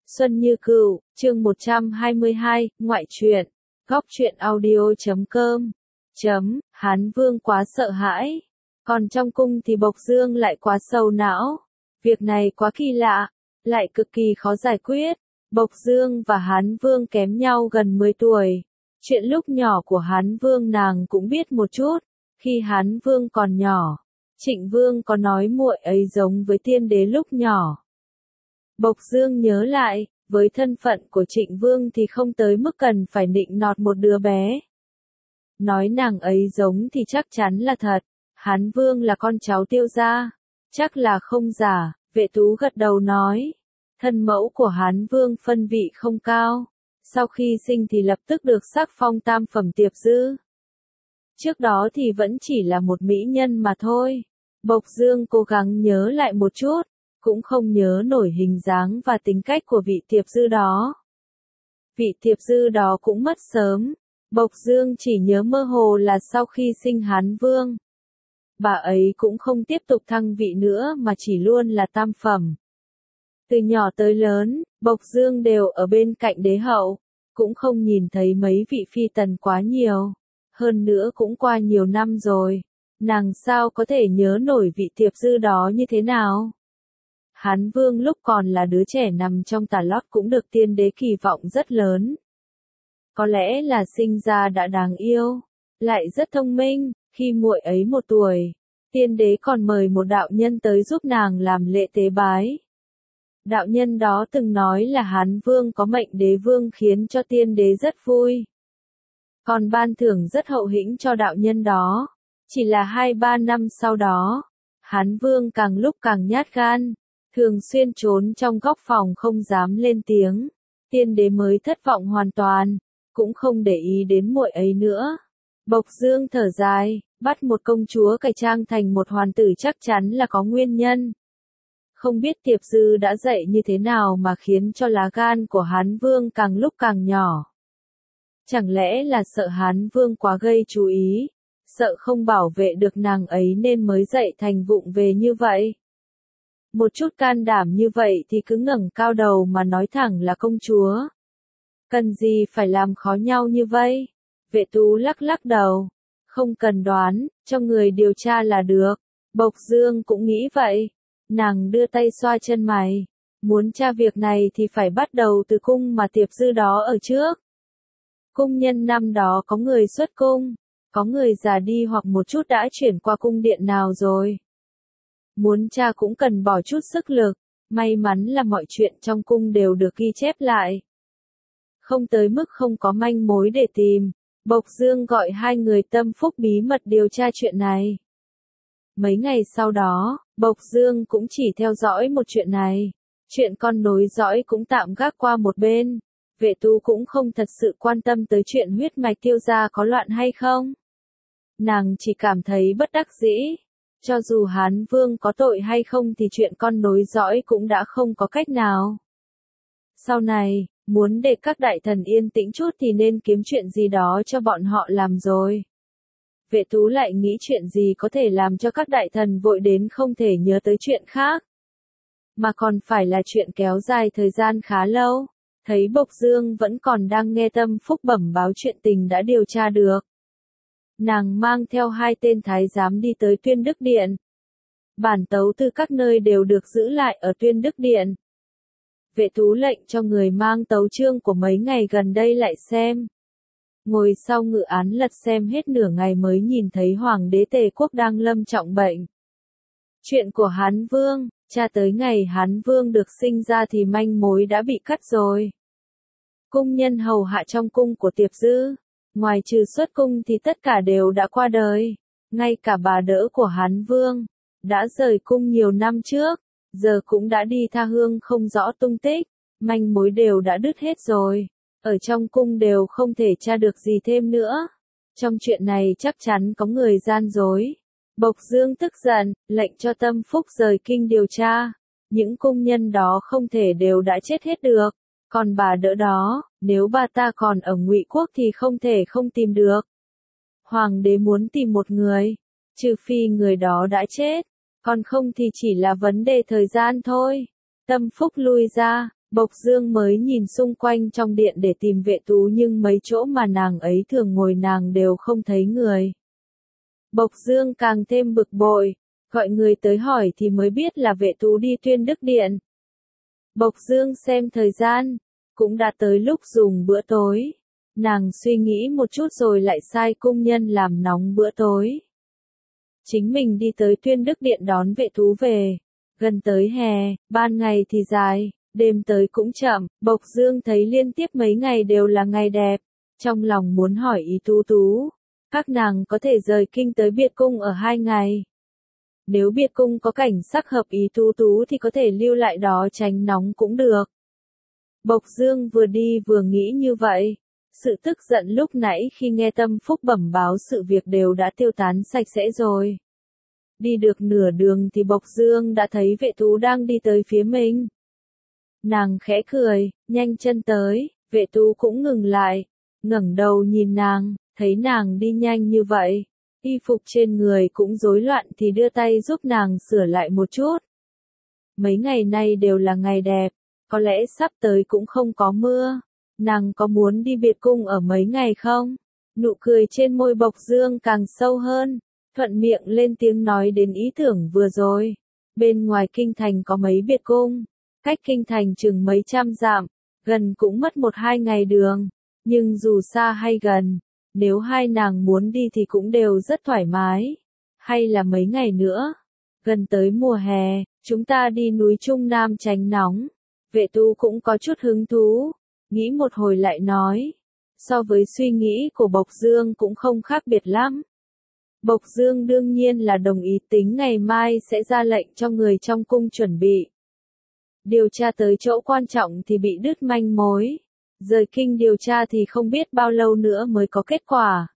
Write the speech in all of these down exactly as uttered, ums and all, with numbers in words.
Xuân Như Cửu, chương một trăm hai mươi hai, ngoại truyện, góc truyện audio chấm com, chấm, Hán Vương quá sợ hãi. Còn trong cung thì Bộc Dương lại quá sầu não. Việc này quá kỳ lạ, lại cực kỳ khó giải quyết. Bộc Dương và Hán Vương kém nhau gần mười tuổi. Chuyện lúc nhỏ của Hán Vương nàng cũng biết một chút. Khi Hán Vương còn nhỏ, Trịnh Vương có nói muội ấy giống với tiên đế lúc nhỏ. Bộc Dương nhớ lại, với thân phận của Trịnh Vương thì không tới mức cần phải nịnh nọt một đứa bé. Nói nàng ấy giống thì chắc chắn là thật. Hán Vương là con cháu Tiêu gia, chắc là không giả. Vệ Tú gật đầu nói, thân mẫu của Hán Vương phân vị không cao, sau khi sinh thì lập tức được sắc phong tam phẩm tiệp dư. Trước đó thì vẫn chỉ là một mỹ nhân mà thôi. Bộc Dương cố gắng nhớ lại một chút, cũng không nhớ nổi hình dáng và tính cách của vị tiệp dư đó. Vị tiệp dư đó cũng mất sớm. Bộc Dương chỉ nhớ mơ hồ là sau khi sinh Hán Vương, bà ấy cũng không tiếp tục thăng vị nữa mà chỉ luôn là tam phẩm. Từ nhỏ tới lớn, Bộc Dương đều ở bên cạnh đế hậu, cũng không nhìn thấy mấy vị phi tần quá nhiều. Hơn nữa cũng qua nhiều năm rồi, nàng sao có thể nhớ nổi vị tiệp dư đó như thế nào? Hán Vương lúc còn là đứa trẻ nằm trong tà lót cũng được tiên đế kỳ vọng rất lớn. Có lẽ là sinh ra đã đáng yêu, lại rất thông minh. Khi muội ấy một tuổi, tiên đế còn mời một đạo nhân tới giúp nàng làm lễ tế bái. Đạo nhân đó từng nói là Hán Vương có mệnh đế vương khiến cho tiên đế rất vui. Còn ban thưởng rất hậu hĩnh cho đạo nhân đó. Chỉ là hai ba năm sau đó, Hán Vương càng lúc càng nhát gan, thường xuyên trốn trong góc phòng không dám lên tiếng. Tiên đế mới thất vọng hoàn toàn, cũng không để ý đến muội ấy nữa. Bộc Dương thở dài, bắt một công chúa cải trang thành một hoàn tử chắc chắn là có nguyên nhân. Không biết tiệp dư đã dạy như thế nào mà khiến cho lá gan của Hán Vương càng lúc càng nhỏ. Chẳng lẽ là sợ Hán Vương quá gây chú ý, sợ không bảo vệ được nàng ấy nên mới dạy thành vụng về như vậy. Một chút can đảm như vậy thì cứ ngẩng cao đầu mà nói thẳng là công chúa. Cần gì phải làm khó nhau như vậy? Vệ Tú lắc lắc đầu. Không cần đoán, cho người điều tra là được. Bộc Dương cũng nghĩ vậy. Nàng đưa tay xoa chân mày. Muốn tra việc này thì phải bắt đầu từ cung mà tiệp dư đó ở trước. Cung nhân năm đó có người xuất cung, có người già đi hoặc một chút đã chuyển qua cung điện nào rồi. Muốn tra cũng cần bỏ chút sức lực. May mắn là mọi chuyện trong cung đều được ghi chép lại. Không tới mức không có manh mối để tìm. Bộc Dương gọi hai người tâm phúc bí mật điều tra chuyện này. Mấy ngày sau đó, Bộc Dương cũng chỉ theo dõi một chuyện này. Chuyện con nối dõi cũng tạm gác qua một bên. Vệ Tú cũng không thật sự quan tâm tới chuyện huyết mạch Tiêu gia có loạn hay không. Nàng chỉ cảm thấy bất đắc dĩ. Cho dù Hán Vương có tội hay không thì chuyện con nối dõi cũng đã không có cách nào. Sau này, muốn để các đại thần yên tĩnh chút thì nên kiếm chuyện gì đó cho bọn họ làm rồi. Vệ Tú lại nghĩ chuyện gì có thể làm cho các đại thần vội đến không thể nhớ tới chuyện khác. Mà còn phải là chuyện kéo dài thời gian khá lâu. Thấy Bộc Dương vẫn còn đang nghe Tâm Phúc bẩm báo chuyện tình đã điều tra được. Nàng mang theo hai tên thái giám đi tới Tuyên Đức Điện. Bản tấu từ các nơi đều được giữ lại ở Tuyên Đức Điện. Vệ Tú lệnh cho người mang tấu chương của mấy ngày gần đây lại xem. Ngồi sau ngự án lật xem hết nửa ngày mới nhìn thấy Hoàng đế Tề Quốc đang lâm trọng bệnh. Chuyện của Hán Vương, tra tới ngày Hán Vương được sinh ra thì manh mối đã bị cắt rồi. Cung nhân hầu hạ trong cung của tiệp dư, ngoài trừ xuất cung thì tất cả đều đã qua đời. Ngay cả bà đỡ của Hán Vương, đã rời cung nhiều năm trước, giờ cũng đã đi tha hương không rõ tung tích, manh mối đều đã đứt hết rồi. Ở trong cung đều không thể tra được gì thêm nữa. Trong chuyện này chắc chắn có người gian dối. Bộc Dương tức giận, lệnh cho Tâm Phúc rời kinh điều tra. Những cung nhân đó không thể đều đã chết hết được. Còn bà đỡ đó, nếu bà ta còn ở Ngụy Quốc thì không thể không tìm được. Hoàng đế muốn tìm một người, trừ phi người đó đã chết, còn không thì chỉ là vấn đề thời gian thôi. Tâm Phúc lui ra, Bộc Dương mới nhìn xung quanh trong điện để tìm Vệ Tú nhưng mấy chỗ mà nàng ấy thường ngồi nàng đều không thấy người. Bộc Dương càng thêm bực bội, gọi người tới hỏi thì mới biết là Vệ Tú đi Tuyên Đức Điện. Bộc Dương xem thời gian, cũng đã tới lúc dùng bữa tối. Nàng suy nghĩ một chút rồi lại sai cung nhân làm nóng bữa tối. Chính mình đi tới Tuyên Đức Điện đón Vệ Tú về. Gần tới hè, ban ngày thì dài, đêm tới cũng chậm, Bộc Dương thấy liên tiếp mấy ngày đều là ngày đẹp. Trong lòng muốn hỏi ý Tú Tú, các nàng có thể rời kinh tới Biệt Cung ở hai ngày. Nếu Biệt Cung có cảnh sắc hợp ý Tú Tú thì có thể lưu lại đó tránh nóng cũng được. Bộc Dương vừa đi vừa nghĩ như vậy. Sự tức giận lúc nãy khi nghe Tâm Phúc bẩm báo sự việc đều đã tiêu tán sạch sẽ rồi. Đi được nửa đường thì Bộc Dương đã thấy Vệ Tú đang đi tới phía mình. Nàng khẽ cười, nhanh chân tới, Vệ Tú cũng ngừng lại, ngẩng đầu nhìn nàng, thấy nàng đi nhanh như vậy, y phục trên người cũng rối loạn thì đưa tay giúp nàng sửa lại một chút. Mấy ngày nay đều là ngày đẹp, có lẽ sắp tới cũng không có mưa, nàng có muốn đi Biệt Cung ở mấy ngày không? Nụ cười trên môi Bộc Dương càng sâu hơn, thuận miệng lên tiếng nói đến ý tưởng vừa rồi. Bên ngoài kinh thành có mấy Biệt Cung, cách kinh thành chừng mấy trăm dặm, gần cũng mất một hai ngày đường, nhưng dù xa hay gần, nếu hai nàng muốn đi thì cũng đều rất thoải mái. Hay là mấy ngày nữa, gần tới mùa hè, chúng ta đi núi Trung Nam tránh nóng. Vệ Tú cũng có chút hứng thú, nghĩ một hồi lại nói, so với suy nghĩ của Bộc Dương cũng không khác biệt lắm. Bộc Dương đương nhiên là đồng ý, tính ngày mai sẽ ra lệnh cho người trong cung chuẩn bị. Điều tra tới chỗ quan trọng thì bị đứt manh mối. Rời kinh điều tra thì không biết bao lâu nữa mới có kết quả.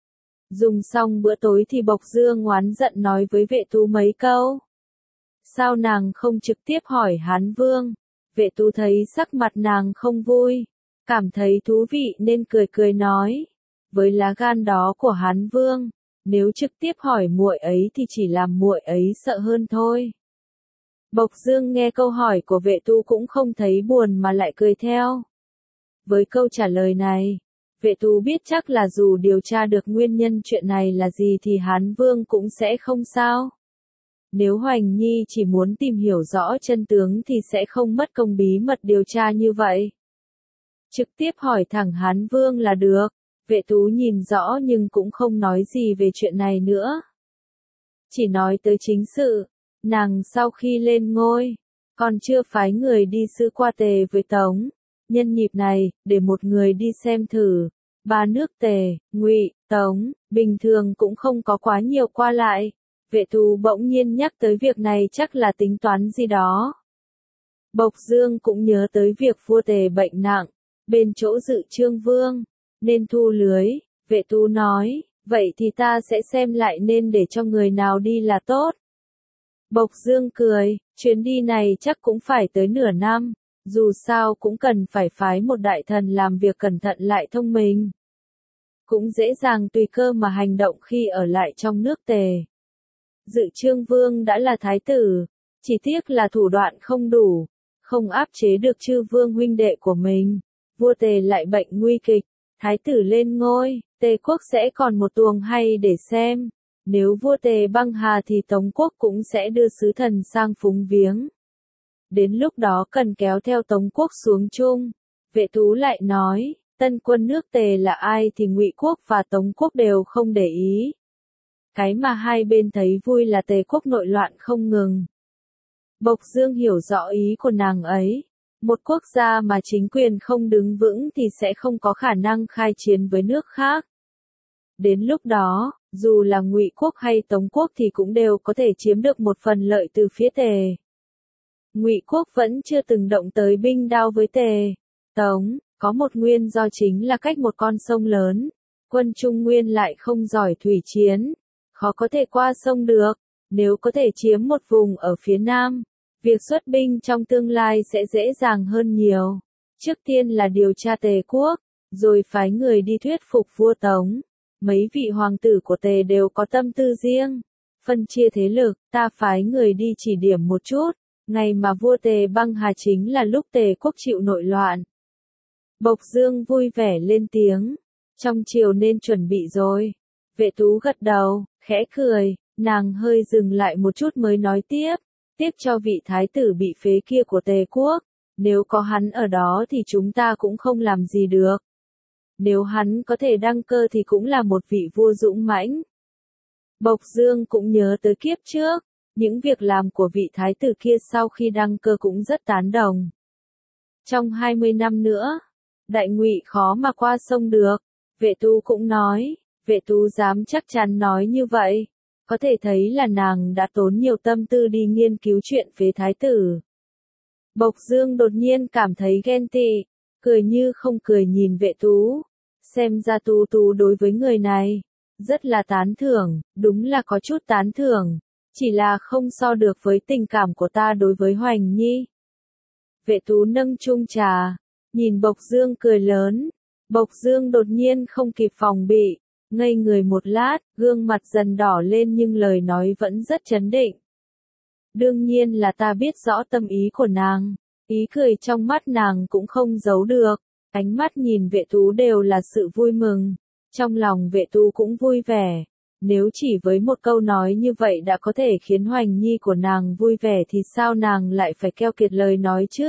Dùng xong bữa tối thì Bộc Dương oán giận nói với Vệ Tú mấy câu. Sao nàng không trực tiếp hỏi Hán Vương? Vệ Tú thấy sắc mặt nàng không vui, cảm thấy thú vị nên cười cười nói. Với lá gan đó của Hán Vương, nếu trực tiếp hỏi muội ấy thì chỉ làm muội ấy sợ hơn thôi. Bộc Dương nghe câu hỏi của Vệ Tú cũng không thấy buồn mà lại cười theo. Với câu trả lời này, Vệ Tú biết chắc là dù điều tra được nguyên nhân chuyện này là gì thì Hán Vương cũng sẽ không sao. Nếu Hoành Nhi chỉ muốn tìm hiểu rõ chân tướng thì sẽ không mất công bí mật điều tra như vậy. Trực tiếp hỏi thẳng Hán Vương là được. Vệ Tú nhìn rõ nhưng cũng không nói gì về chuyện này nữa. Chỉ nói tới chính sự, nàng sau khi lên ngôi, còn chưa phái người đi sứ qua Tề với Tống. Nhân nhịp này, để một người đi xem thử, ba nước Tề, Ngụy, Tống, bình thường cũng không có quá nhiều qua lại. Vệ Tú bỗng nhiên nhắc tới việc này chắc là tính toán gì đó. Bộc Dương cũng nhớ tới việc vua Tề bệnh nặng, bên chỗ Dự Trương Vương, nên thu lưới. Vệ Tú nói, vậy thì ta sẽ xem lại nên để cho người nào đi là tốt. Bộc Dương cười, chuyến đi này chắc cũng phải tới nửa năm. Dù sao cũng cần phải phái một đại thần làm việc cẩn thận lại thông minh. Cũng dễ dàng tùy cơ mà hành động khi ở lại trong nước Tề. Dự Trương Vương đã là thái tử, chỉ tiếc là thủ đoạn không đủ, không áp chế được chư vương huynh đệ của mình. Vua Tề lại bệnh nguy kịch, thái tử lên ngôi, Tề quốc sẽ còn một tuồng hay để xem. Nếu vua Tề băng hà thì Tống quốc cũng sẽ đưa sứ thần sang phúng viếng. Đến lúc đó cần kéo theo Tống quốc xuống chung. Vệ Tú lại nói, tân quân nước Tề là ai thì Ngụy quốc và Tống quốc đều không để ý. Cái mà hai bên thấy vui là Tề quốc nội loạn không ngừng. Bộc Dương hiểu rõ ý của nàng ấy. Một quốc gia mà chính quyền không đứng vững thì sẽ không có khả năng khai chiến với nước khác. Đến lúc đó, dù là Ngụy quốc hay Tống quốc thì cũng đều có thể chiếm được một phần lợi từ phía Tề. Ngụy quốc vẫn chưa từng động tới binh đao với Tề. Tống, có một nguyên do chính là cách một con sông lớn. Quân Trung Nguyên lại không giỏi thủy chiến, khó có thể qua sông được. Nếu có thể chiếm một vùng ở phía Nam, việc xuất binh trong tương lai sẽ dễ dàng hơn nhiều. Trước tiên là điều tra Tề quốc, rồi phái người đi thuyết phục vua Tống. Mấy vị hoàng tử của Tề đều có tâm tư riêng. Phân chia thế lực, ta phái người đi chỉ điểm một chút. Ngày mà vua Tề băng hà chính là lúc Tề quốc chịu nội loạn. Bộc Dương vui vẻ lên tiếng. Trong triều nên chuẩn bị rồi. Vệ Tú gật đầu, khẽ cười, nàng hơi dừng lại một chút mới nói tiếp. Tiếc cho vị thái tử bị phế kia của Tề quốc. Nếu có hắn ở đó thì chúng ta cũng không làm gì được. Nếu hắn có thể đăng cơ thì cũng là một vị vua dũng mãnh. Bộc Dương cũng nhớ tới kiếp trước. Những việc làm của vị thái tử kia sau khi đăng cơ cũng rất tán đồng. Trong hai mươi năm nữa, Đại Ngụy khó mà qua sông được. Vệ Tú cũng nói, Vệ Tú dám chắc chắn nói như vậy. Có thể thấy là nàng đã tốn nhiều tâm tư đi nghiên cứu chuyện phế thái tử. Bộc Dương đột nhiên cảm thấy ghen tị, cười như không cười nhìn Vệ Tú. Xem ra Tú Tú đối với người này, rất là tán thưởng, đúng là có chút tán thưởng. Chỉ là không so được với tình cảm của ta đối với Hoành Nhi. Vệ Tú nâng chung trà, nhìn Bộc Dương cười lớn. Bộc Dương đột nhiên không kịp phòng bị, ngây người một lát, gương mặt dần đỏ lên nhưng lời nói vẫn rất trấn định. Đương nhiên là ta biết rõ tâm ý của nàng, ý cười trong mắt nàng cũng không giấu được, ánh mắt nhìn Vệ Tú đều là sự vui mừng, trong lòng Vệ Tú cũng vui vẻ. Nếu chỉ với một câu nói như vậy đã có thể khiến Hoành Nhi của nàng vui vẻ thì sao nàng lại phải keo kiệt lời nói chứ?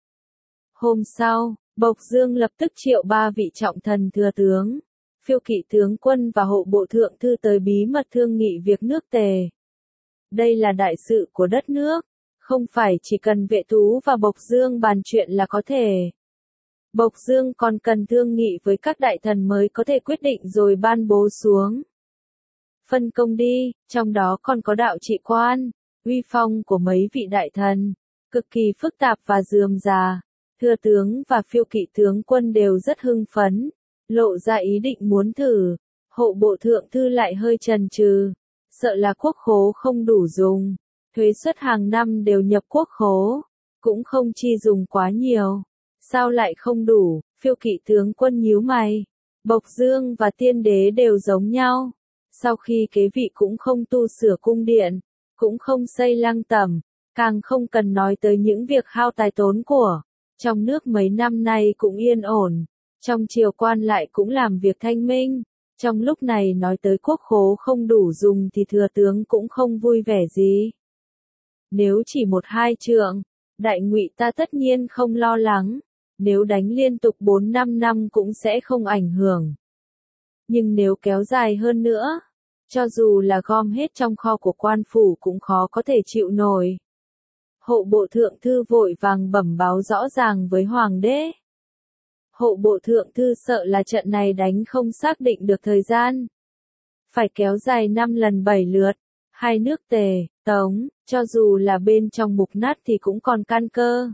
Hôm sau, Bộc Dương lập tức triệu ba vị trọng thần thừa tướng, phiêu kỵ tướng quân và hộ bộ thượng thư tới bí mật thương nghị việc nước Tề. Đây là đại sự của đất nước, không phải chỉ cần Vệ Tú và Bộc Dương bàn chuyện là có thể. Bộc Dương còn cần thương nghị với các đại thần mới có thể quyết định rồi ban bố xuống. Phân công đi, trong đó còn có đạo trị quan, uy phong của mấy vị đại thần, cực kỳ phức tạp và rườm rà. Thừa tướng và phiêu kỵ tướng quân đều rất hưng phấn, lộ ra ý định muốn thử. Hộ bộ thượng thư lại hơi chần chừ, sợ là quốc khố không đủ dùng. Thuế suất hàng năm đều nhập quốc khố, cũng không chi dùng quá nhiều. Sao lại không đủ? Phiêu kỵ tướng quân nhíu mày. Bộc Dương và Tiên Đế đều giống nhau. Sau khi kế vị cũng không tu sửa cung điện, cũng không xây lăng tẩm, càng không cần nói tới những việc hao tài tốn của. Trong nước mấy năm nay cũng yên ổn, trong triều quan lại cũng làm việc thanh minh. Trong lúc này nói tới quốc khố không đủ dùng thì thừa tướng cũng không vui vẻ gì. Nếu chỉ một hai trượng, Đại Ngụy ta tất nhiên không lo lắng, nếu đánh liên tục bốn năm năm cũng sẽ không ảnh hưởng. Nhưng nếu kéo dài hơn nữa, cho dù là gom hết trong kho của quan phủ cũng khó có thể chịu nổi. Hộ bộ thượng thư vội vàng bẩm báo rõ ràng với hoàng đế. Hộ bộ thượng thư sợ là trận này đánh không xác định được thời gian. Phải kéo dài năm lần bảy lượt, hai nước Tề, Tống, cho dù là bên trong mục nát thì cũng còn căn cơ.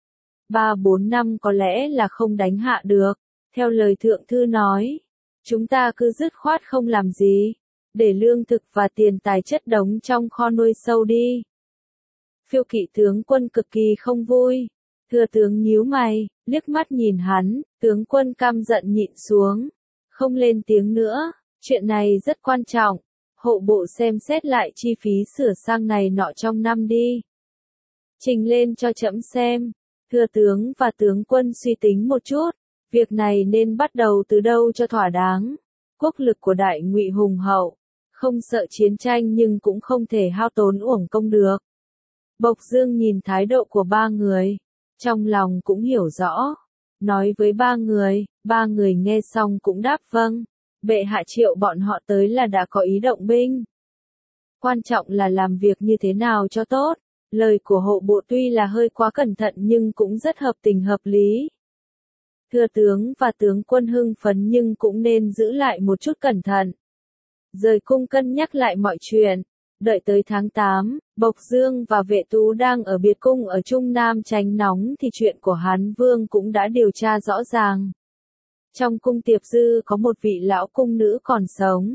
Ba bốn năm có lẽ là không đánh hạ được, theo lời thượng thư nói. Chúng ta cứ dứt khoát không làm gì, để lương thực và tiền tài chất đống trong kho nuôi sâu đi. Phiêu kỵ tướng quân cực kỳ không vui. Thừa tướng nhíu mày, liếc mắt nhìn hắn, tướng quân căm giận nhịn xuống, không lên tiếng nữa, chuyện này rất quan trọng, hộ bộ xem xét lại chi phí sửa sang này nọ trong năm đi. Trình lên cho trẫm xem. Thừa tướng và tướng quân suy tính một chút, việc này nên bắt đầu từ đâu cho thỏa đáng. Quốc lực của Đại Ngụy hùng hậu, không sợ chiến tranh nhưng cũng không thể hao tốn uổng công được. Bộc Dương nhìn thái độ của ba người, trong lòng cũng hiểu rõ. Nói với ba người, ba người nghe xong cũng đáp vâng. Bệ hạ triệu bọn họ tới là đã có ý động binh. Quan trọng là làm việc như thế nào cho tốt. Lời của hộ bộ tuy là hơi quá cẩn thận nhưng cũng rất hợp tình hợp lý. Thừa tướng và tướng quân hưng phấn nhưng cũng nên giữ lại một chút cẩn thận. Rời cung cân nhắc lại mọi chuyện. Đợi tới tháng tám, Bộc Dương và Vệ Tú đang ở biệt cung ở Trung Nam tránh nóng thì chuyện của Hán Vương cũng đã điều tra rõ ràng. Trong cung Tiệp Dư có một vị lão cung nữ còn sống.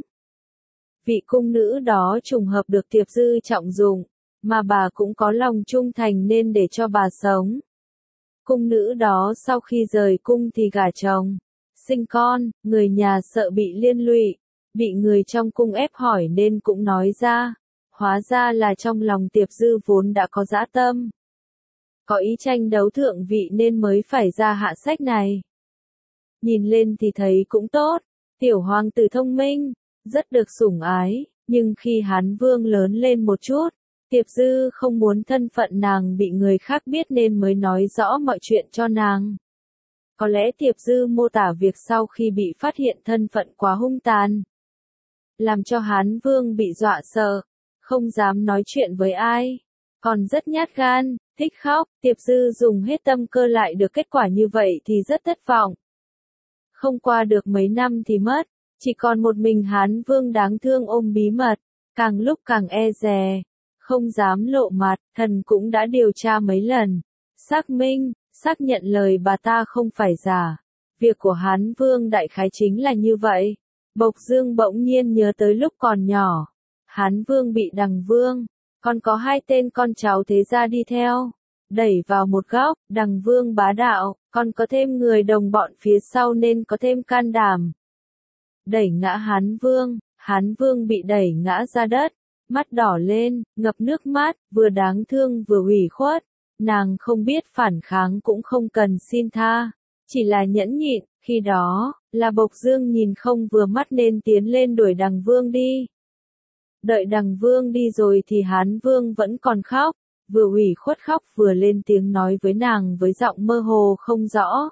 Vị cung nữ đó trùng hợp được Tiệp Dư trọng dụng, mà bà cũng có lòng trung thành nên để cho bà sống. Cung nữ đó sau khi rời cung thì gả chồng, sinh con, người nhà sợ bị liên lụy, bị người trong cung ép hỏi nên cũng nói ra. Hóa ra là trong lòng Tiệp Dư vốn đã có dã tâm, có ý tranh đấu thượng vị nên mới phải ra hạ sách này. Nhìn lên thì thấy cũng tốt, tiểu hoàng tử thông minh, rất được sủng ái, nhưng khi Hán Vương lớn lên một chút, Tiệp Dư không muốn thân phận nàng bị người khác biết nên mới nói rõ mọi chuyện cho nàng. Có lẽ Tiệp Dư mô tả việc sau khi bị phát hiện thân phận quá hung tàn, làm cho Hán Vương bị dọa sợ, không dám nói chuyện với ai, còn rất nhát gan, thích khóc. Tiệp Dư dùng hết tâm cơ lại được kết quả như vậy thì rất thất vọng. Không qua được mấy năm thì mất, chỉ còn một mình Hán Vương đáng thương ôm bí mật, càng lúc càng e dè, không dám lộ mặt. Thần cũng đã điều tra mấy lần, xác minh, xác nhận lời bà ta không phải giả. Việc của Hán Vương đại khái chính là như vậy. Bộc Dương bỗng nhiên nhớ tới lúc còn nhỏ, Hán Vương bị Đằng Vương, còn có hai tên con cháu thế gia đi theo, đẩy vào một góc. Đằng Vương bá đạo, còn có thêm người đồng bọn phía sau nên có thêm can đảm. Đẩy ngã Hán Vương, Hán Vương bị đẩy ngã ra đất, mắt đỏ lên, ngập nước mắt, vừa đáng thương vừa ủy khuất. Nàng không biết phản kháng cũng không cần xin tha, chỉ là nhẫn nhịn. Khi đó, là Bộc Dương nhìn không vừa mắt nên tiến lên đuổi Đằng Vương đi. Đợi Đằng Vương đi rồi thì Hán Vương vẫn còn khóc, vừa ủy khuất khóc vừa lên tiếng nói với nàng với giọng mơ hồ không rõ.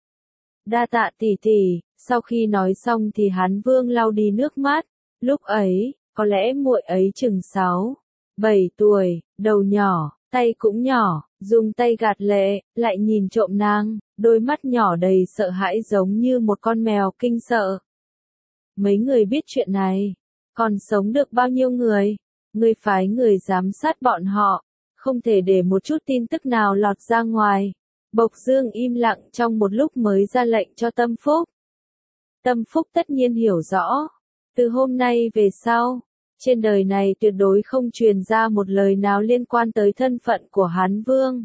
Đa tạ tỷ tỷ. Sau khi nói xong thì Hán Vương lau đi nước mắt. Lúc ấy, có lẽ muội ấy chừng sáu, bảy tuổi, đầu nhỏ, tay cũng nhỏ, dùng tay gạt lệ, lại nhìn trộm nàng, đôi mắt nhỏ đầy sợ hãi giống như một con mèo kinh sợ. Mấy người biết chuyện này, còn sống được bao nhiêu người? Ngươi phái người giám sát bọn họ, không thể để một chút tin tức nào lọt ra ngoài. Bộc Dương im lặng trong một lúc mới ra lệnh cho Tâm Phúc. Tâm Phúc tất nhiên hiểu rõ, từ hôm nay về sau, trên đời này tuyệt đối không truyền ra một lời nào liên quan tới thân phận của Hán Vương.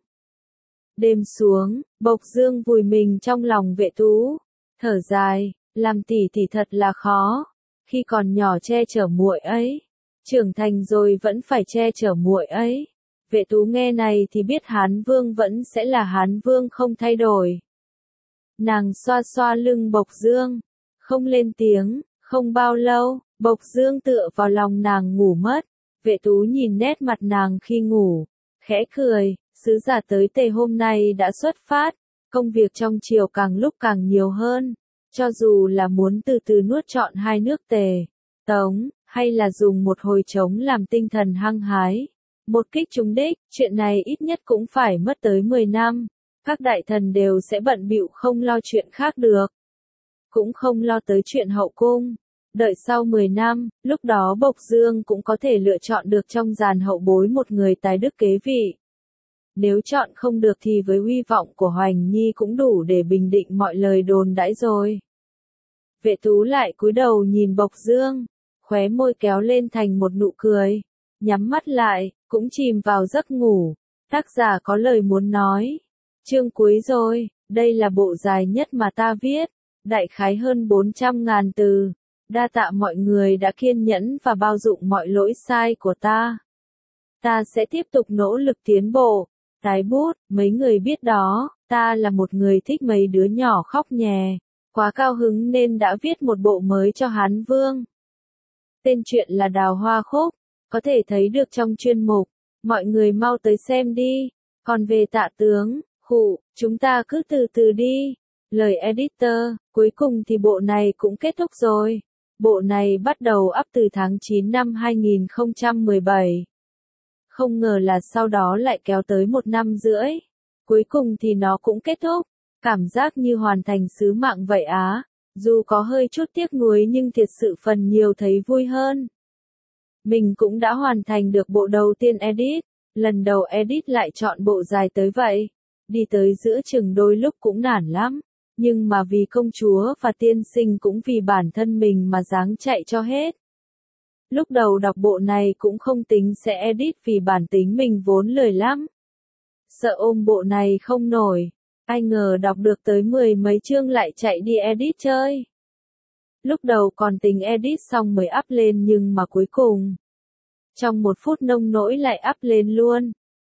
Đêm xuống, Bộc Dương vùi mình trong lòng Vệ Tú, thở dài, làm tỷ tỷ thật là khó, khi còn nhỏ che chở muội ấy, trưởng thành rồi vẫn phải che chở muội ấy. Vệ Tú nghe này thì biết Hán Vương vẫn sẽ là Hán Vương không thay đổi. Nàng xoa xoa lưng Bộc Dương, không lên tiếng. Không bao lâu, Bộc Dương tựa vào lòng nàng ngủ mất. Vệ Tú nhìn nét mặt nàng khi ngủ, khẽ cười. Sứ giả tới Tề hôm nay đã xuất phát, công việc trong triều càng lúc càng nhiều hơn. Cho dù là muốn từ từ nuốt trọn hai nước Tề, Tống, hay là dùng một hồi trống làm tinh thần hăng hái, một kích trúng đích, chuyện này ít nhất cũng phải mất tới mười năm. Các đại thần đều sẽ bận bịu không lo chuyện khác được, cũng không lo tới chuyện hậu cung. Đợi sau mười năm, lúc đó Bộc Dương cũng có thể lựa chọn được trong dàn hậu bối một người tài đức kế vị. Nếu chọn không được thì với uy vọng của Hoành Nhi cũng đủ để bình định mọi lời đồn đãi rồi. Vệ Tú lại cúi đầu nhìn Bộc Dương, khóe môi kéo lên thành một nụ cười, nhắm mắt lại, cũng chìm vào giấc ngủ. Tác giả có lời muốn nói. Chương cuối rồi, đây là bộ dài nhất mà ta viết, đại khái hơn bốn trăm ngàn từ. Đa tạ mọi người đã kiên nhẫn và bao dung mọi lỗi sai của ta. Ta sẽ tiếp tục nỗ lực tiến bộ. Tái bút, mấy người biết đó, ta là một người thích mấy đứa nhỏ khóc nhè. Quá cao hứng nên đã viết một bộ mới cho Hán Vương. Tên truyện là Đào Hoa Khúc, có thể thấy được trong chuyên mục. Mọi người mau tới xem đi. Còn về Tạ Tướng, khụ, chúng ta cứ từ từ đi. Lời editor, cuối cùng thì bộ này cũng kết thúc rồi. Bộ này bắt đầu up từ tháng chín năm hai nghìn không trăm mười bảy. Không ngờ là sau đó lại kéo tới một năm rưỡi. Cuối cùng thì nó cũng kết thúc. Cảm giác như hoàn thành sứ mạng vậy á. Dù có hơi chút tiếc nuối nhưng thiệt sự phần nhiều thấy vui hơn. Mình cũng đã hoàn thành được bộ đầu tiên edit. Lần đầu edit lại chọn bộ dài tới vậy. Đi tới giữa chừng đôi lúc cũng nản lắm. Nhưng mà vì công chúa và tiên sinh cũng vì bản thân mình mà dáng chạy cho hết. Lúc đầu đọc bộ này cũng không tính sẽ edit vì bản tính mình vốn lười lắm. Sợ ôm bộ này không nổi. Ai ngờ đọc được tới mười mấy chương lại chạy đi edit chơi. Lúc đầu còn tính edit xong mới up lên nhưng mà cuối cùng, trong một phút nông nỗi lại up lên luôn.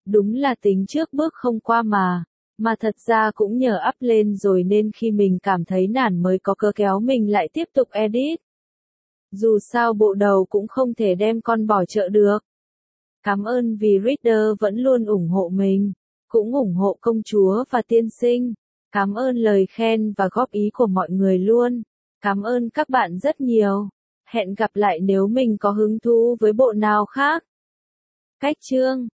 Đúng là tính trước bước không qua mà. Mà thật ra cũng nhờ up lên rồi nên khi mình cảm thấy nản mới có cớ kéo mình lại tiếp tục edit. Dù sao bộ đầu cũng không thể đem con bỏ chợ được. Cảm ơn vì Reader vẫn luôn ủng hộ mình, cũng ủng hộ công chúa và tiên sinh. Cảm ơn lời khen và góp ý của mọi người luôn. Cảm ơn các bạn rất nhiều. Hẹn gặp lại nếu mình có hứng thú với bộ nào khác. Cách chương